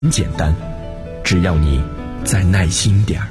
很简单，只要你再耐心点儿。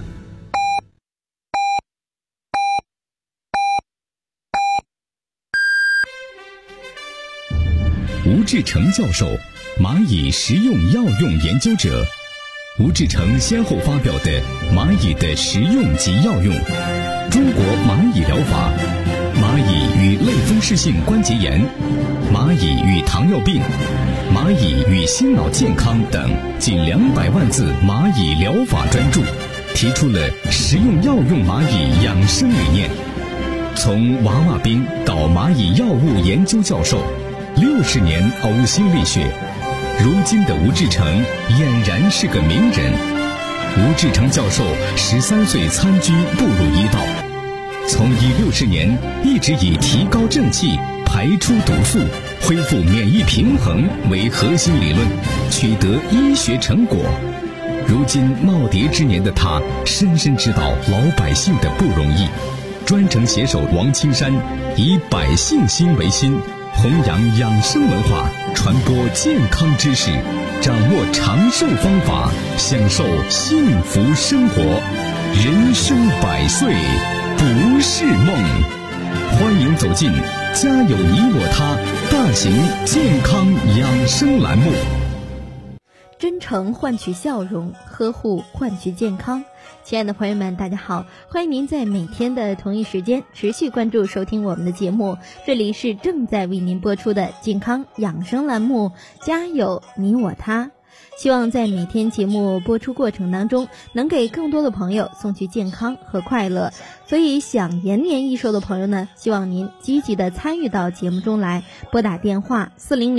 吴志成教授，蚂蚁食用药用研究者。吴志成先后发表的《蚂蚁的食用及药用》、《中国蚂蚁疗法》、《蚂蚁与类风湿性关节炎》、《蚂蚁与糖尿病》、《蚂蚁与心脑健康》等近200万字蚂蚁疗法专著，提出了食用药用蚂蚁养生理念。从娃娃兵到蚂蚁药物研究教授，60年呕心沥血，如今的吴志成俨然是个名人。吴志成教授13岁参军步入医道，从医60年一直以提高正气、排出毒素、恢复免疫平衡为核心理论，取得医学成果。如今耄耋之年的他，深深知道老百姓的不容易，专程携手王青山，以百姓心为心，弘扬养生文化，传播健康知识，掌握长寿方法，享受幸福生活。人生100岁不是梦。欢迎走进家有你我他大型健康养生栏目。 真诚换取笑容，呵护换取健康。亲爱的朋友们，大家好，欢迎您在每天的同一时间持续关注收听我们的节目，这里是正在为您播出的健康养生栏目，家有你我他。希望在每天节目播出过程当中，能给更多的朋友送去健康和快乐。所以想延年益寿的朋友呢，希望您积极的参与到节目中来，拨打电话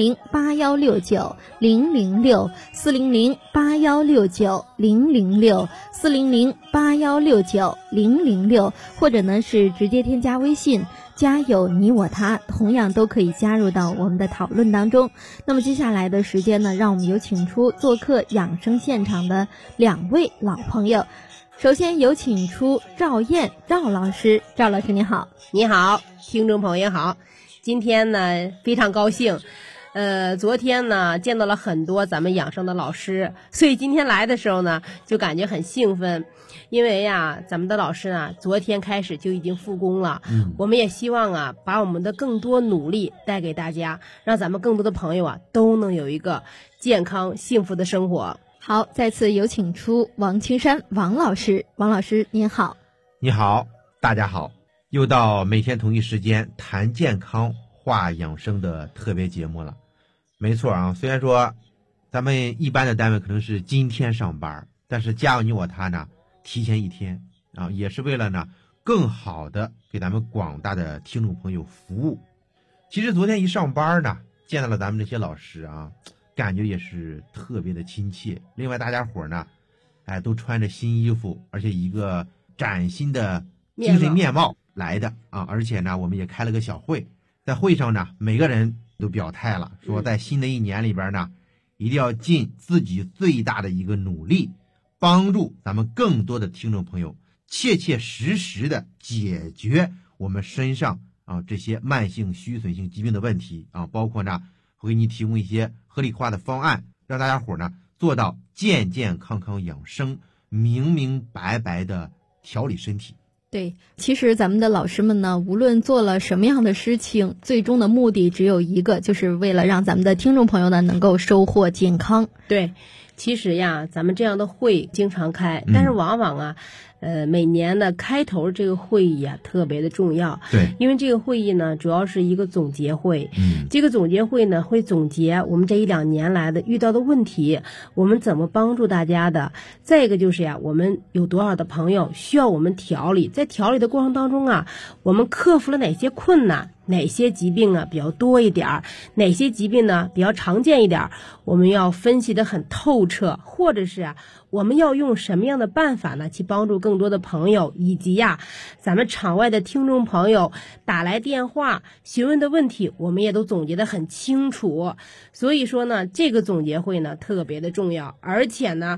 4008169006400 4008169006400 40081690006，或者呢是直接添加微信家有你我他，同样都可以加入到我们的讨论当中。那么接下来的时间呢，让我们有请出做客养生现场的2位老朋友。首先有请出赵燕赵老师。赵老师你好。 你好，听众朋友好。今天呢非常高兴，昨天呢见到了很多咱们养生的老师，所以今天来的时候呢就感觉很兴奋。因为呀，咱们的老师呢昨天开始就已经复工了，我们也希望啊把我们的更多努力带给大家，让咱们更多的朋友啊都能有一个健康幸福的生活。 好，再次有请出王青山王老师。王老师您好。 你好，大家好，又到每天同一时间谈健康话养生的特别节目了。没错啊，虽然说咱们一般的单位可能是今天上班，但是家有你我他呢提前一天啊，也是为了呢更好的给咱们广大的听众朋友服务。其实昨天一上班呢，见到了咱们这些老师啊，感觉也是特别的亲切。另外大家伙呢都穿着新衣服，而且一个崭新的精神面貌来的啊。而且呢我们也开了个小会，在会上呢每个人都表态了，说在新的一年里边呢一定要尽自己最大的一个努力，帮助咱们更多的听众朋友切切实实的解决我们身上啊这些慢性虚损性疾病的问题啊，包括呢会给你提供一些合理化的方案，让大家伙呢做到健健康康养生，明明白白的调理身体。 对，其实咱们的老师们呢，无论做了什么样的事情，最终的目的只有一个，就是为了让咱们的听众朋友呢能够收获健康。 对，其实呀咱们这样的会经常开，但是往往啊每年的开头这个会议啊特别的重要。 对， 因为这个会议呢主要是一个总结会。这个总结会呢会总结我们这1-2年来的遇到的问题，我们怎么帮助大家的。再一个就是呀，我们有多少的朋友需要我们调理，在调理的过程当中啊，我们克服了哪些困难，哪些疾病啊比较多一点，哪些疾病呢比较常见一点，我们要分析得很透彻，或者是啊我们要用什么样的办法呢去帮助更多的朋友，以及呀咱们场外的听众朋友打来电话询问的问题，我们也都总结得很清楚。所以说呢这个总结会呢特别的重要，而且呢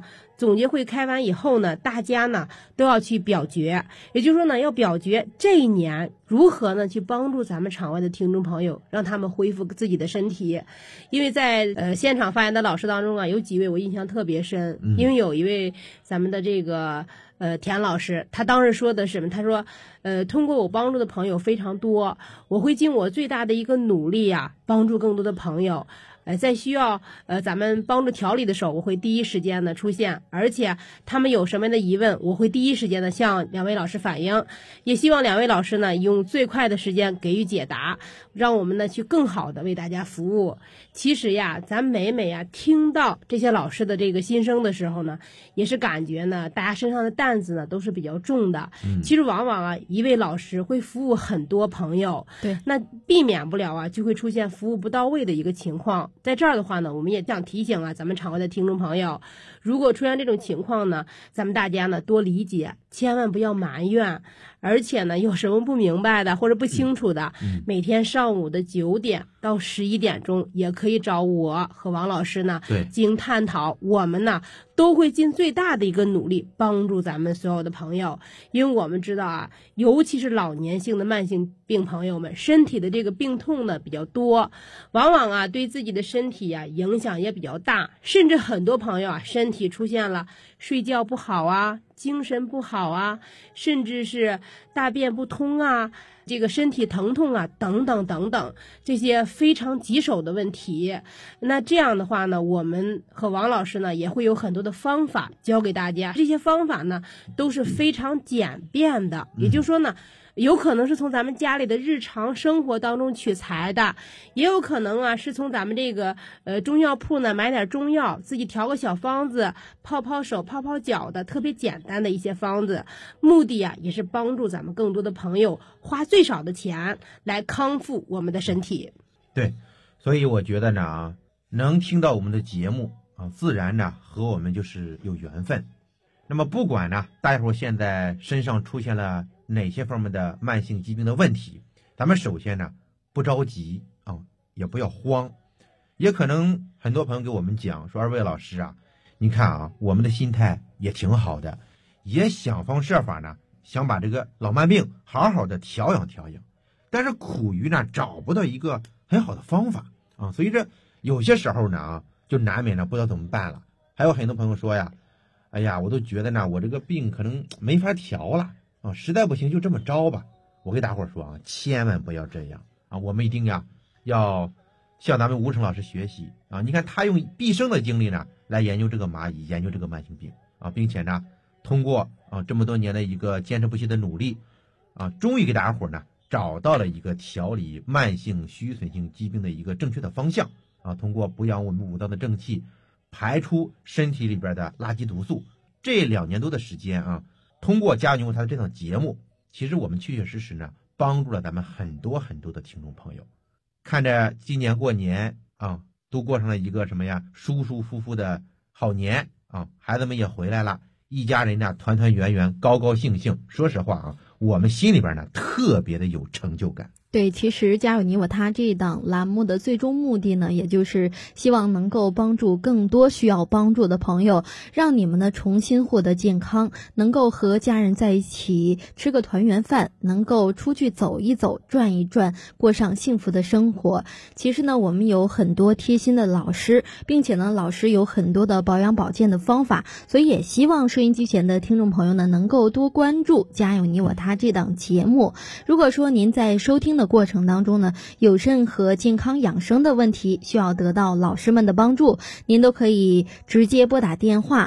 总结会开完以后呢，大家呢都要去表决，也就是说呢，要表决这一年如何呢去帮助咱们场外的听众朋友，让他们恢复自己的身体。因为在现场发言的老师当中啊，有几位我印象特别深，因为有一位咱们的这个田老师，他当时说的是什么？他说通过我帮助的朋友非常多，我会尽我最大的一个努力啊，帮助更多的朋友。在需要咱们帮助调理的时候，我会第一时间的出现，而且他们有什么样的疑问，我会第一时间的向两位老师反映，也希望两位老师呢用最快的时间给予解答，让我们呢去更好的为大家服务。其实呀，咱每啊听到这些老师的这个心声的时候呢，也是感觉呢大家身上的担子呢都是比较重的。其实往往啊一位老师会服务很多朋友， 对， 那避免不了啊就会出现服务不到位的一个情况。在这儿的话呢，我们也想提醒啊咱们场外的听众朋友，如果出现这种情况呢，咱们大家呢多理解，千万不要埋怨。而且呢，有什么不明白的或者不清楚的，每天上午的9点到11点钟也可以找我和王老师呢进行探讨。我们呢都会尽最大的一个努力帮助咱们所有的朋友，因为我们知道啊，尤其是老年性的慢性病朋友们，身体的这个病痛呢比较多，往往啊对自己的身体啊影响也比较大，甚至很多朋友啊身体出现了睡觉不好啊，精神不好啊，甚至是大便不通啊，这个身体疼痛啊，等等等等，这些非常棘手的问题。那这样的话呢，我们和王老师呢也会有很多的方法教给大家，这些方法呢都是非常简便的，也就是说呢，有可能是从咱们家里的日常生活当中取材的，也有可能啊是从咱们这个中药铺呢买点中药，自己调个小方子，泡泡手泡泡脚的特别简单的一些方子，目的啊也是帮助咱们更多的朋友花最少的钱来康复我们的身体。 对，所以我觉得呢，能听到我们的节目啊，自然呢和我们就是有缘分。那么不管呢大家伙现在身上出现了哪些方面的慢性疾病的问题，咱们首先呢不着急啊，也不要慌。也可能很多朋友给我们讲说，二位老师啊，你看啊，我们的心态也挺好的，也想方设法呢想把这个老慢病好好的调养，但是苦于呢找不到一个很好的方法啊，所以这有些时候呢啊，就难免呢不知道怎么办了。还有很多朋友说呀，哎呀，我都觉得呢我这个病可能没法调了啊，实在不行就这么着吧。我给大伙说啊，千万不要这样啊，我们一定呀要向咱们吴成老师学习啊！你看他用毕生的精力呢来研究这个蚂蚁，研究这个慢性病啊，并且呢通过这么多年的一个坚持不懈的努力啊，终于给大家伙呢找到了一个调理慢性虚损性疾病的一个正确的方向啊！通过补养我们五脏的正气，排出身体里边的垃圾毒素，这2年多的时间啊，通过家用他的这档节目，其实我们确确实实呢帮助了咱们很多很多的听众朋友。看着今年过年啊，都过上了一个什么呀，舒舒服服的好年啊，孩子们也回来了，一家人呢团团圆圆，高高兴兴。说实话啊，我们心里边呢特别的有成就感。 对，其实家有你我他这一档栏目的最终目的呢，也就是希望能够帮助更多需要帮助的朋友，让你们呢重新获得健康，能够和家人在一起吃个团圆饭，能够出去走一走，转一转，过上幸福的生活。其实呢，我们有很多贴心的老师，并且呢，老师有很多的保养保健的方法，所以也希望收音机前的听众朋友呢，能够多关注家有你我他这档节目。如果说您在收听的过程当中呢，有任何健康养生的问题需要得到老师们的帮助，您都可以直接拨打电话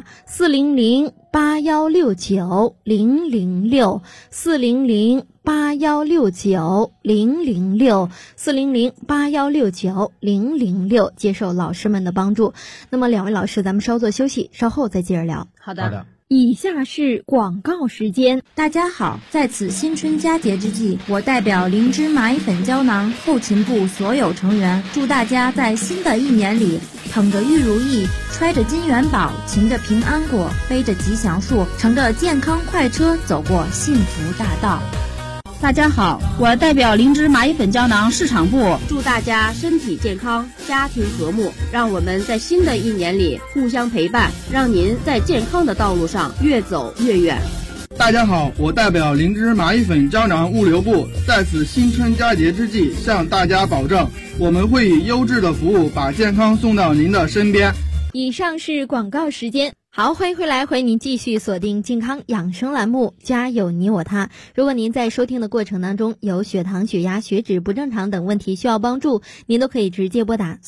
400-8169-006 400-8169-006 400-8169-006，接受老师们的帮助。那么2位老师，咱们稍作休息，稍后再接着聊。 好的。 以下是广告时间。大家好，在此新春佳节之际，我代表灵芝蚂蚁粉胶囊后勤部所有成员，祝大家在新的1年里，捧着玉如意，揣着金元宝，擎着平安果，背着吉祥树，乘着健康快车，走过幸福大道。 大家好，我代表灵芝蚂蚁粉胶囊市场部， 祝大家身体健康，家庭和睦，让我们在新的一年里互相陪伴，让您在健康的道路上越走越远。 大家好，我代表灵芝蚂蚁粉胶囊物流部，在此新春佳节之际，向大家保证，我们会以优质的服务把健康送到您的身边。 以上是广告时间。好，欢迎回来，欢迎您继续锁定健康养生栏目，家有你我他。如果您在收听的过程当中有血糖、血压、血脂不正常等问题需要帮助，您都可以直接拨打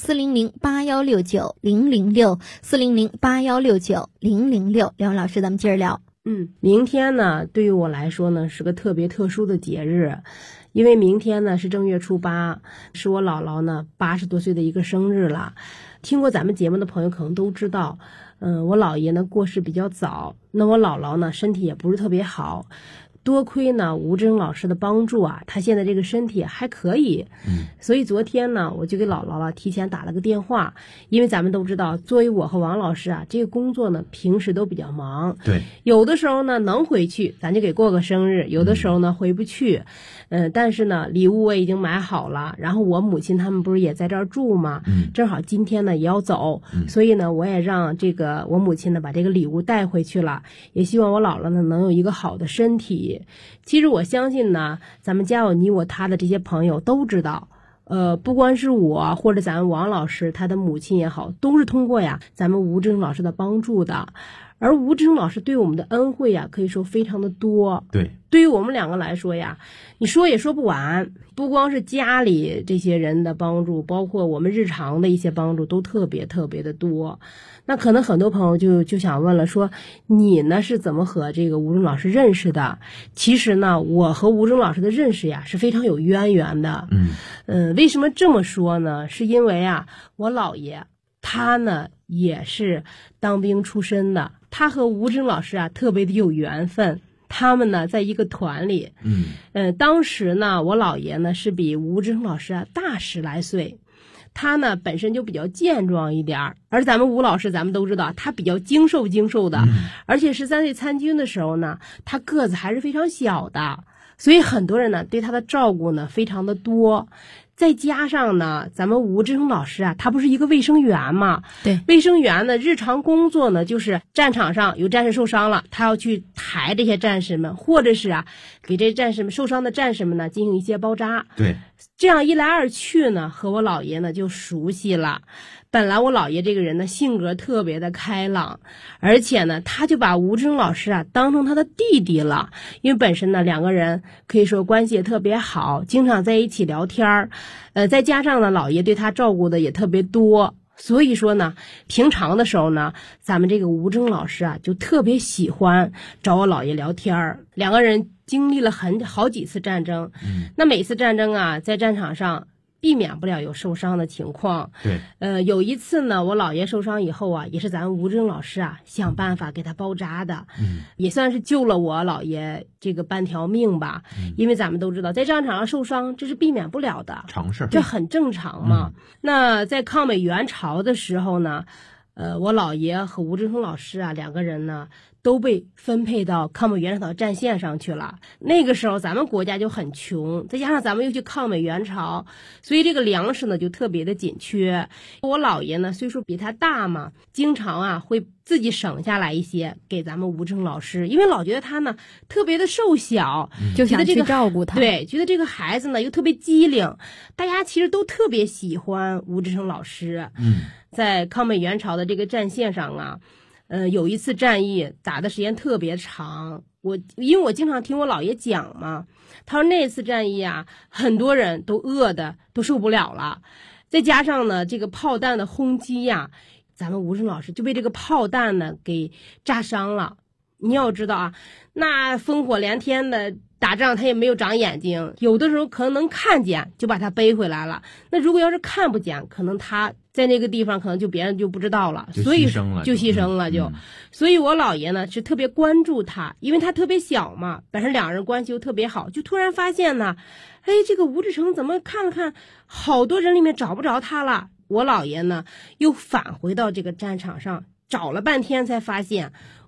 400-8169-006，400-8169-006。梁老师，咱们接着聊。 明天呢，对于我来说呢，是个特别特殊的节日，因为明天呢是正月初8，是我姥姥呢80多岁的一个生日了。听过咱们节目的朋友可能都知道，我姥爷呢过世比较早，那我姥姥呢身体也不是特别好，多亏呢吴峥老师的帮助啊，他现在这个身体还可以。所以昨天呢，我就给姥姥提前打了个电话，因为咱们都知道，作为我和王老师啊，这个工作呢平时都比较忙， 对， 有的时候呢能回去，咱就给过个生日；有的时候呢回不去。但是呢，礼物我已经买好了，然后我母亲他们不是也在这儿住吗？正好今天呢也要走，所以呢我也让我母亲呢把这个礼物带回去了，也希望我姥姥呢能有一个好的身体。其实我相信呢，咱们家有你我他的这些朋友都知道，不光是我或者咱们王老师他的母亲也好，都是通过咱们吴峥老师的帮助的。而吴峥老师对我们的恩惠可以说非常的多。 对， 对于我们两个来说你说也说不完，不光是家里这些人的帮助，包括我们日常的一些帮助都特别特别的多。那可能很多朋友就想问了，说你呢是怎么和这个吴峥老师认识的？其实呢，我和吴峥老师的认识是非常有渊源的。为什么这么说呢？是因为我姥爷他呢也是当兵出身的，他和吴峥老师特别的有缘分。他们呢在一个团里，当时呢我姥爷呢是比吴峥老师大10来岁，他呢本身就比较健壮一点，而咱们吴老师咱们都知道他比较精瘦的，而且13岁参军的时候呢，他个子还是非常小的，所以很多人呢对他的照顾呢非常的多。再加上呢，咱们吴峥老师他不是一个卫生员嘛？ 对， 卫生员呢，日常工作呢，就是战场上有战士受伤了，他要去抬这些战士们，或者是给这战士们受伤的战士们呢进行一些包扎。 对， 这样一来二去呢，和我姥爷呢就熟悉了。本来我姥爷这个人呢性格特别的开朗，而且呢他就把吴峥老师当成他的弟弟了，因为本身呢两个人可以说关系也特别好，经常在一起聊天再加上呢姥爷对他照顾的也特别多，所以说呢平常的时候呢，咱们这个吴峥老师就特别喜欢找我姥爷聊天。两个人经历了好几次战争，那每次战争在战场上避免不了有受伤的情况。 对， 有一次呢，我姥爷受伤以后也是咱们吴峥老师想办法给他包扎的，也算是救了我姥爷这个半条命吧。因为咱们都知道，在战场上受伤这是避免不了的， 常事， 这很正常嘛。那在抗美援朝的时候呢，我姥爷和吴峥老师两个人呢都被分配到抗美援朝战线上去了。那个时候咱们国家就很穷，再加上咱们又去抗美援朝，所以这个粮食呢就特别的紧缺。我姥爷呢岁数比他大嘛，经常会自己省下来一些给咱们吴峥老师，因为老觉得他呢特别的瘦小， 就想去照顾他。 对，觉得这个孩子呢又特别机灵，大家其实都特别喜欢吴峥老师。在抗美援朝的这个战线上有一次战役打的时间特别长，因为我经常听我姥爷讲嘛，他说那次战役很多人都饿的都受不了了，再加上呢这个炮弹的轰击咱们吴峥老师就被这个炮弹呢给炸伤了。你要知道那烽火连天的打仗，他也没有长眼睛，有的时候可能能看见就把他背回来了，那如果要是看不见，可能他在那个地方可能别人就不知道了，所以就牺牲了。所以我姥爷呢是特别关注他，因为他特别小嘛，本身两人关系又特别好，就突然发现呢，这个吴志成怎么看了看好多人里面找不着他了。我姥爷呢又返回到这个战场上，找了半天才发现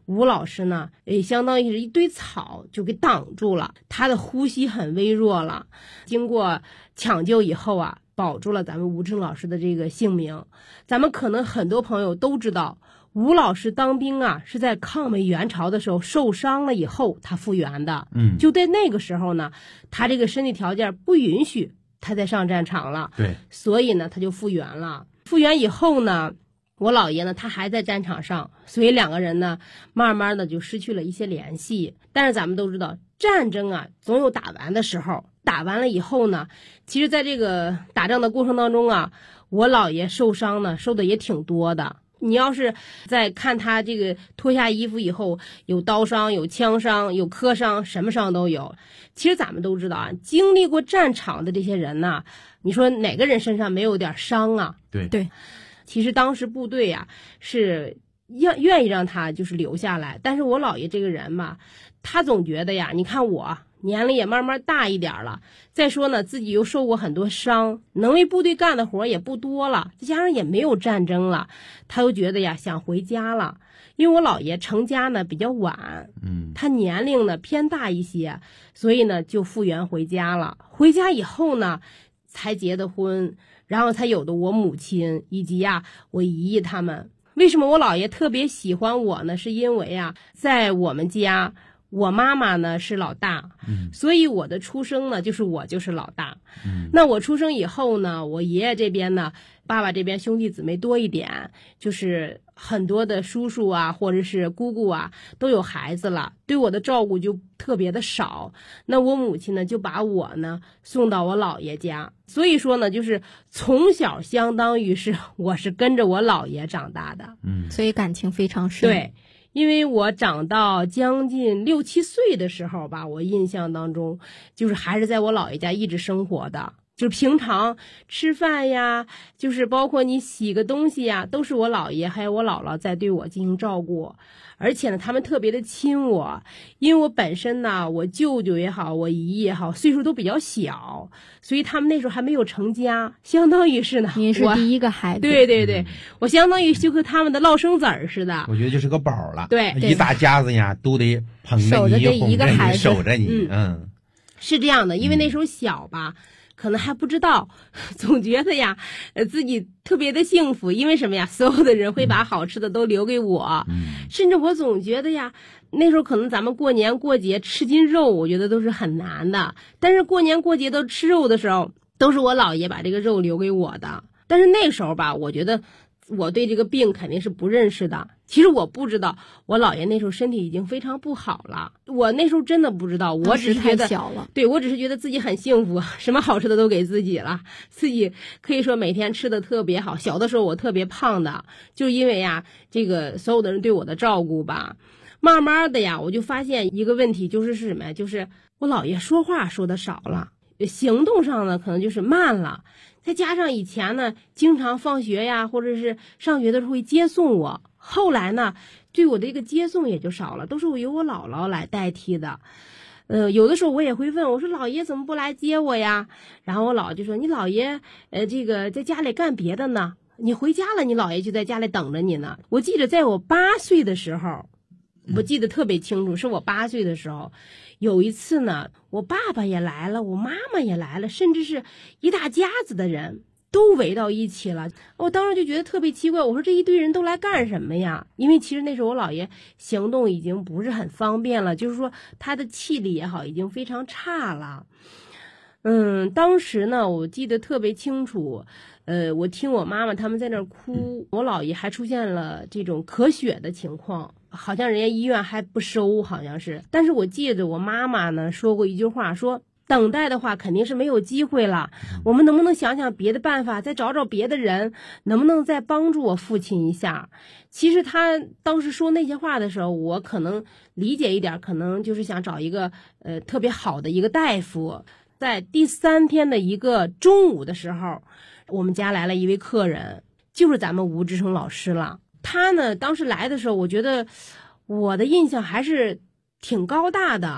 吴老师呢，也相当于是一堆草就给挡住了，他的呼吸很微弱了。经过抢救以后啊，保住了咱们吴志成老师的这个性命。咱们可能很多朋友都知道，吴老师当兵啊，是在抗美援朝的时候受伤了以后他复员的。就在那个时候呢，他这个身体条件不允许他再上战场了。 对， 所以呢，他就复员了。复员以后呢，我姥爷呢，他还在战场上，所以两个人呢，慢慢的就失去了一些联系。但是咱们都知道，战争啊，总有打完的时候。打完了以后呢，其实在这个打仗的过程当中啊，我姥爷受伤呢，受的也挺多的。你要是在看他这个脱下衣服以后，有刀伤，有枪伤，有磕伤，什么伤都有。其实咱们都知道啊，经历过战场的这些人呢，你说哪个人身上没有点伤啊？ 对。 其实当时部队啊是愿意让他就是留下来，但是我姥爷这个人嘛，他总觉得呀，你看我年龄也慢慢大一点了，再说呢自己又受过很多伤，能为部队干的活也不多了，再加上也没有战争了，他又觉得呀想回家了。因为我姥爷成家呢比较晚，他年龄呢偏大一些，所以呢就复员回家了。回家以后呢才结的婚，然后才有的我母亲以及呀我姨姨他们。为什么我姥爷特别喜欢我呢？是因为啊，在我们家，我妈妈呢是老大，所以我的出生呢就是我就是老大。那我出生以后呢，我爷爷这边呢，爸爸这边兄弟姊妹多一点，就是很多的叔叔啊或者是姑姑啊都有孩子了，对我的照顾就特别的少。那我母亲呢就把我呢送到我姥爷家，所以说呢就是从小相当于是我是跟着我姥爷长大的。 所以感情非常深。 对，因为我长到将近6、7岁的时候吧，我印象当中就是还是在我姥爷家一直生活的，就是平常吃饭呀，就是包括你洗个东西呀，都是我姥爷还有我姥姥在对我进行照顾。而且呢他们特别的亲我，因为我本身呢我舅舅也好我姨也好岁数都比较小，所以他们那时候还没有成家，相当于是呢您是第一个孩子。 对对对，我相当于就和他们的落生子儿似的。 我觉得就是个宝了。 对， 一大家子呀都得捧着你，哄着你，守着你。 是这样的，因为那时候小吧，可能还不知道，总觉得呀，自己特别的幸福。因为什么呀？所有的人会把好吃的都留给我，甚至我总觉得呀，那时候可能咱们过年过节吃斤肉，我觉得都是很难的。但是过年过节都吃肉的时候，都是我姥爷把这个肉留给我的。但是那时候吧，我觉得我对这个病肯定是不认识的。其实我不知道，我姥爷那时候身体已经非常不好了。我那时候真的不知道，我只是觉得太小了。 对，我只是觉得自己很幸福，什么好吃的都给自己了，自己可以说每天吃的特别好。小的时候我特别胖的，就因为呀，这个所有的人对我的照顾吧，慢慢的呀，我就发现一个问题，就是什么呀？就是我姥爷说话说的少了，行动上呢可能就是慢了。再加上以前呢，经常放学呀，或者是上学的时候会接送我。后来呢，对我的这个接送也就少了，都是由我姥姥来代替的。有的时候我也会问，我说姥爷怎么不来接我呀？然后我姥就说，你姥爷这个在家里干别的呢，你回家了，你姥爷就在家里等着你呢。我记得在我8岁的时候，我记得特别清楚，是我8岁的时候，有一次呢，我爸爸也来了，我妈妈也来了，甚至是一大家子的人都围到一起了。我当时就觉得特别奇怪，我说这一堆人都来干什么呀？因为其实那时候我姥爷行动已经不是很方便了，就是说他的气力也好，已经非常差了。当时呢，我记得特别清楚，我听我妈妈他们在那儿哭，我姥爷还出现了这种咳血的情况，好像人家医院还不收，好像是。但是我记得我妈妈呢说过一句话，说等待的话肯定是没有机会了，我们能不能想想别的办法，再找找别的人，能不能再帮助我父亲一下？其实他当时说那些话的时候，我可能理解一点，可能就是想找一个特别好的一个大夫。在第3天的一个中午的时候，我们家来了一位客人，就是咱们吴志成老师了。他呢当时来的时候，我觉得我的印象还是挺高大的，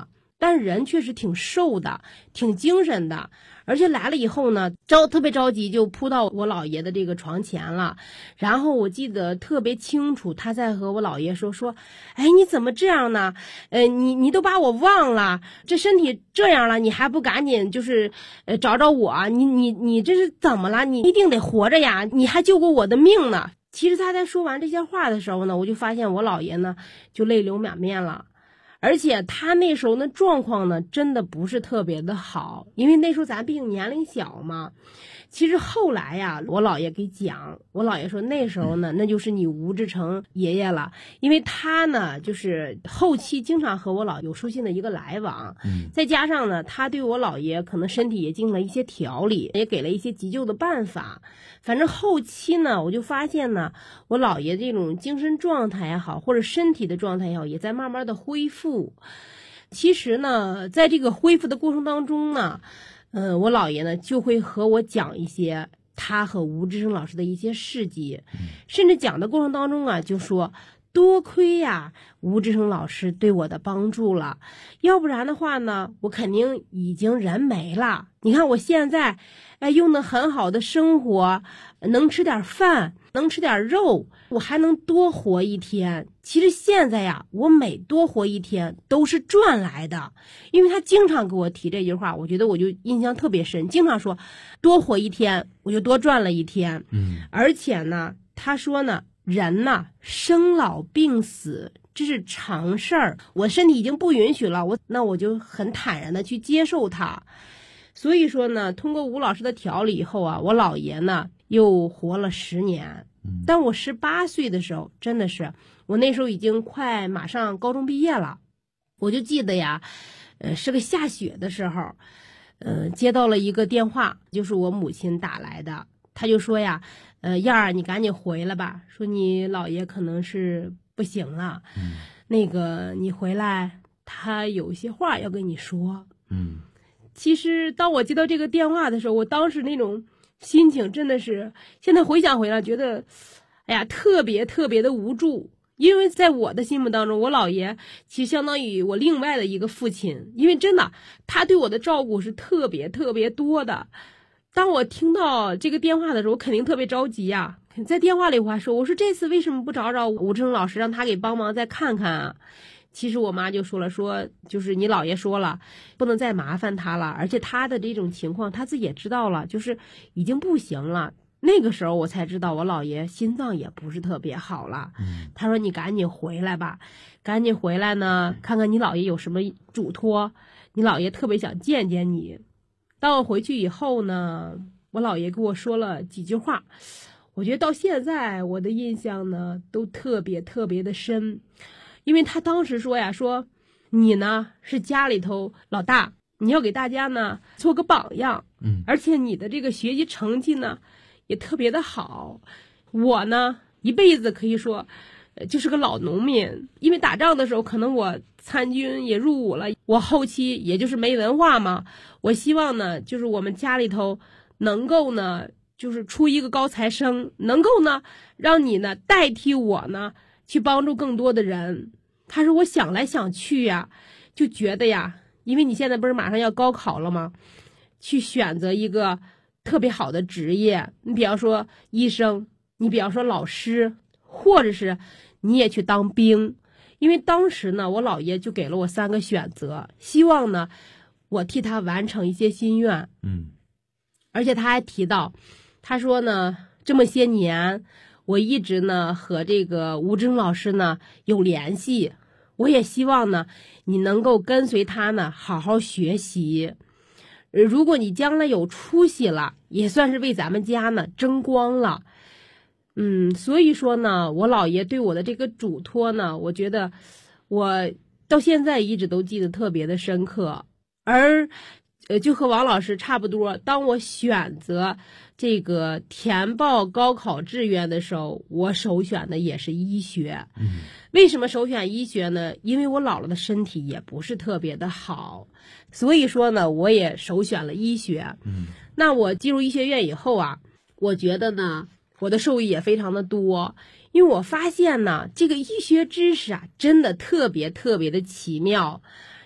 但人确实挺瘦的，挺精神的。而且来了以后呢，特别着急，就扑到我姥爷的这个床前了。然后我记得特别清楚，他在和我姥爷说，哎，你怎么这样呢？你都把我忘了，这身体这样了，你还不赶紧就是找找我？你这是怎么了？你一定得活着呀！你还救过我的命呢。其实他在说完这些话的时候呢，我就发现我姥爷呢就泪流满面了。而且他那时候的状况呢，真的不是特别的好，因为那时候咱毕竟年龄小嘛。其实后来呀，我姥爷给讲，我姥爷说那时候呢，那就是你吴志成爷爷了，因为他呢，就是后期经常和我姥有书信的一个来往，再加上呢，他对我姥爷可能身体也进行了一些调理，也给了一些急救的办法。反正后期呢，我就发现呢，我姥爷这种精神状态也好，或者身体的状态也好，也在慢慢的恢复。其实呢，在这个恢复的过程当中呢，我姥爷呢就会和我讲一些他和吴志成老师的一些事迹，甚至讲的过程当中啊，就说多亏呀吴志成老师对我的帮助了，要不然的话呢，我肯定已经人没了。你看我现在用的很好的生活，能吃点饭，能吃点肉，我还能多活一天。其实现在呀，我每多活一天都是赚来的。因为他经常给我提这句话，我觉得我就印象特别深，经常说多活一天我就多赚了一天。而且呢，他说呢，人呢生老病死这是常事儿，我身体已经不允许了，那我就很坦然的去接受它。所以说呢，通过吴老师的调理以后啊，我姥爷呢又活了10年。但我18岁的时候，真的是我那时候已经快马上高中毕业了。我就记得呀，是个下雪的时候，接到了一个电话，就是我母亲打来的。他就说呀，燕儿你赶紧回来吧，说你姥爷可能是不行了，那个你回来，他有一些话要跟你说。其实当我接到这个电话的时候，我当时那种心情真的是，现在回想回来觉得，哎呀，特别特别的无助。因为在我的心目当中，我姥爷其实相当于我另外的一个父亲，因为真的他对我的照顾是特别特别多的。当我听到这个电话的时候，我肯定特别着急呀。在电话里我还说，我说这次为什么不找找吴志成老师，让他给帮忙再看看啊？其实我妈就说了，说就是你姥爷说了，不能再麻烦他了，而且他的这种情况他自己也知道了，就是已经不行了。那个时候我才知道我姥爷心脏也不是特别好了。他说你赶紧回来吧，赶紧回来呢，看看你姥爷有什么嘱托，你姥爷特别想见见你。当我回去以后呢，我姥爷跟我说了几句话，我觉得到现在我的印象呢都特别特别的深。因为他当时说呀，说你呢是家里头老大，你要给大家呢做个榜样，而且你的这个学习成绩呢也特别的好。我呢一辈子可以说就是个老农民，因为打仗的时候可能我参军也入伍了，我后期也就是没文化嘛。我希望呢就是我们家里头能够呢就是出一个高材生，能够呢让你呢代替我呢去帮助更多的人。他说我想来想去呀，就觉得呀，因为你现在不是马上要高考了吗，去选择一个特别好的职业，你比方说医生，你比方说老师，或者是你也去当兵。因为当时呢我姥爷就给了我3个选择，希望呢我替他完成一些心愿。而且他还提到，他说呢这么些年我一直呢和这个吴志成老师呢有联系，我也希望呢你能够跟随他呢好好学习，如果你将来有出息了，也算是为咱们家呢争光了。所以说呢我姥爷对我的这个嘱托呢，我觉得我到现在一直都记得特别的深刻。而就和王老师差不多，当我选择这个填报高考志愿的时候，我首选的也是医学。为什么首选医学呢？因为我姥姥的身体也不是特别的好，所以说呢我也首选了医学。那我进入医学院以后啊，我觉得呢我的受益也非常的多，因为我发现呢这个医学知识啊真的特别特别的奇妙。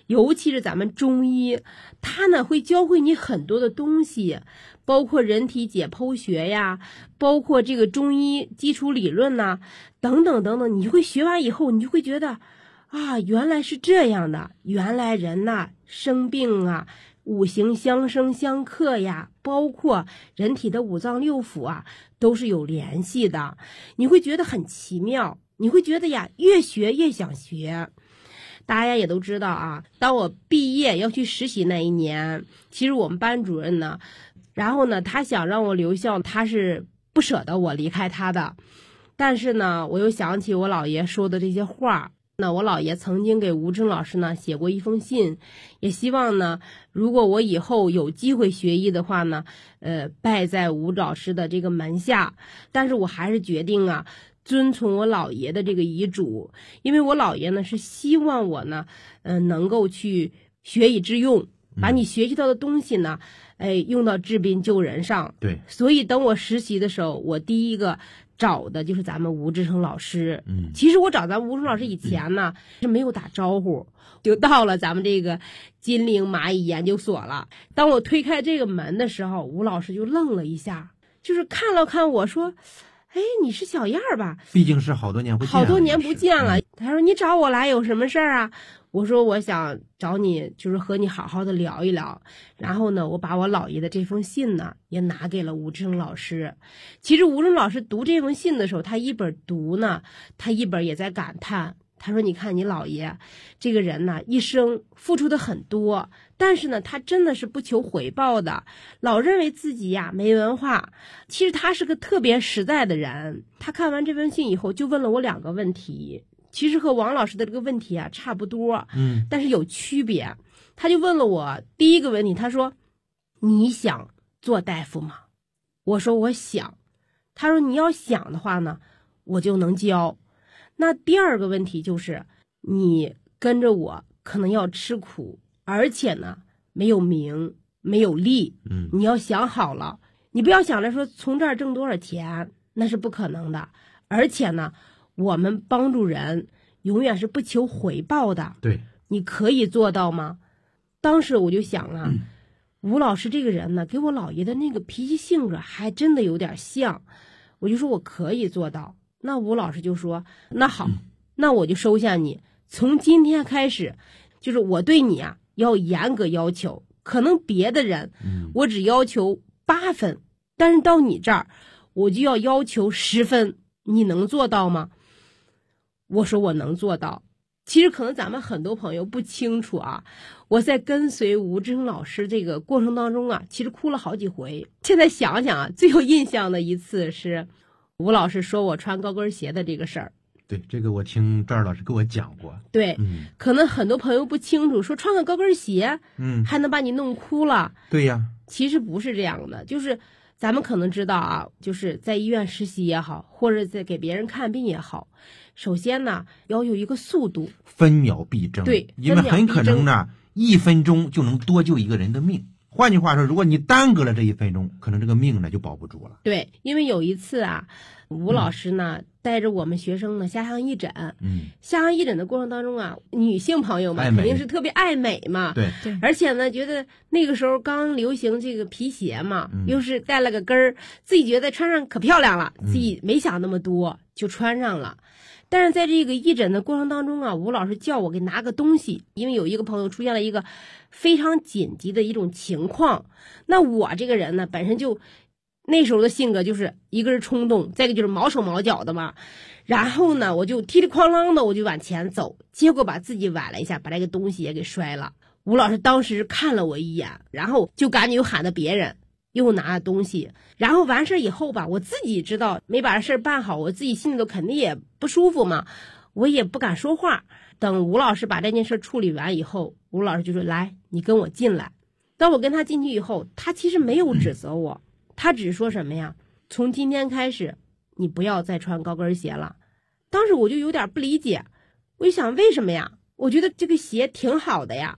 尤其是咱们中医，它呢会教会你很多的东西，包括人体解剖学呀，包括这个中医基础理论呐，等等等等。你会学完以后，你就会觉得啊，原来是这样的，原来人呐生病啊，五行相生相克呀，包括人体的五脏六腑啊，都是有联系的。你会觉得很奇妙，你会觉得呀，越学越想学。大家也都知道啊，当我毕业要去实习那一年，其实我们班主任呢，然后呢，他想让我留校，他是不舍得我离开他的。但是呢，我又想起我姥爷说的这些话。那我姥爷曾经给吴征老师呢写过一封信，也希望呢，如果我以后有机会学医的话呢，拜在吴老师的这个门下。但是我还是决定啊，遵从我姥爷的这个遗嘱，因为我姥爷呢是希望我呢，能够去学以致用，把你学习到的东西呢，用到治病救人上。 对， 所以等我实习的时候，我第一个找的就是咱们吴志成老师。其实我找咱们吴志成老师以前呢，是没有打招呼，就到了咱们这个金陵蚂蚁研究所了。当我推开这个门的时候，吴老师就愣了一下，就是看了看我说，哎，你是小燕儿吧？ 毕竟是好多年不见了。 他说你找我来有什么事儿啊？我说我想找你，就是和你好好的聊一聊。然后呢，我把我姥爷的这封信呢也拿给了吴志成老师。其实吴志成老师读这封信的时候，他一本读呢，他一本也在感叹。他说你看你姥爷这个人呢，一生付出的很多，但是呢他真的是不求回报的，老认为自己呀没文化。其实他是个特别实在的人。他看完这封信以后就问了我2个问题，其实和王老师的这个问题啊差不多，但是有区别。他就问了我第一个问题，他说你想做大夫吗？我说我想。他说你要想的话呢，我就能教。那第2个问题就是你跟着我可能要吃苦，而且呢没有名没有利，你要想好了，你不要想着说从这儿挣多少钱，那是不可能的。而且呢，我们帮助人永远是不求回报的。 对， 你可以做到吗？当时我就想了，吴老师这个人呢，给我姥爷的那个脾气性格还真的有点像。我就说我可以做到。那吴老师就说那好，那我就收下你，从今天开始就是我对你啊要严格要求。可能别的人我只要求8分，但是到你这儿我就要求10分，你能做到吗？我说我能做到。其实可能咱们很多朋友不清楚啊，我在跟随吴志成老师这个过程当中啊，其实哭了好几回。现在想想啊，最有印象的一次是吴老师说我穿高跟鞋的这个事儿。 对，这个我听赵老师跟我讲过。 对，可能很多朋友不清楚，说穿个高跟鞋，还能把你弄哭了。 对呀， 其实不是这样的，就是咱们可能知道啊，就是在医院实习也好，或者在给别人看病也好，首先呢要有一个速度， 分秒必争。 对， 因为很可能呢1分钟就能多救一个人的命。换句话说，如果你耽搁了这1分钟，可能这个命呢就保不住了。 对，因为有一次啊，吴老师呢带着我们学生呢下乡义诊，下乡义诊的过程当中啊，女性朋友们肯定是特别爱美嘛， 对， 而且呢觉得那个时候刚流行这个皮鞋嘛，又是带了个跟儿，自己觉得穿上可漂亮了，自己没想那么多就穿上了。但是在这个义诊的过程当中啊，吴老师叫我给拿个东西，因为有一个朋友出现了一个非常紧急的一种情况。那我这个人呢，本身就那时候的性格就是一个是冲动，再一个就是毛手毛脚的嘛。然后呢，我就踢里哐啷的我就往前走，结果把自己崴了一下，把这个东西也给摔了。吴老师当时看了我一眼，然后就赶紧又喊的别人，又拿了东西。然后完事以后吧，我自己知道没把这事办好，我自己心里头肯定也不舒服嘛，我也不敢说话。等吴老师把这件事处理完以后，吴老师就说来，你跟我进来。当我跟他进去以后，他其实没有指责我，他只说什么呀，从今天开始你不要再穿高跟鞋了。当时我就有点不理解，我就想为什么呀，我觉得这个鞋挺好的呀。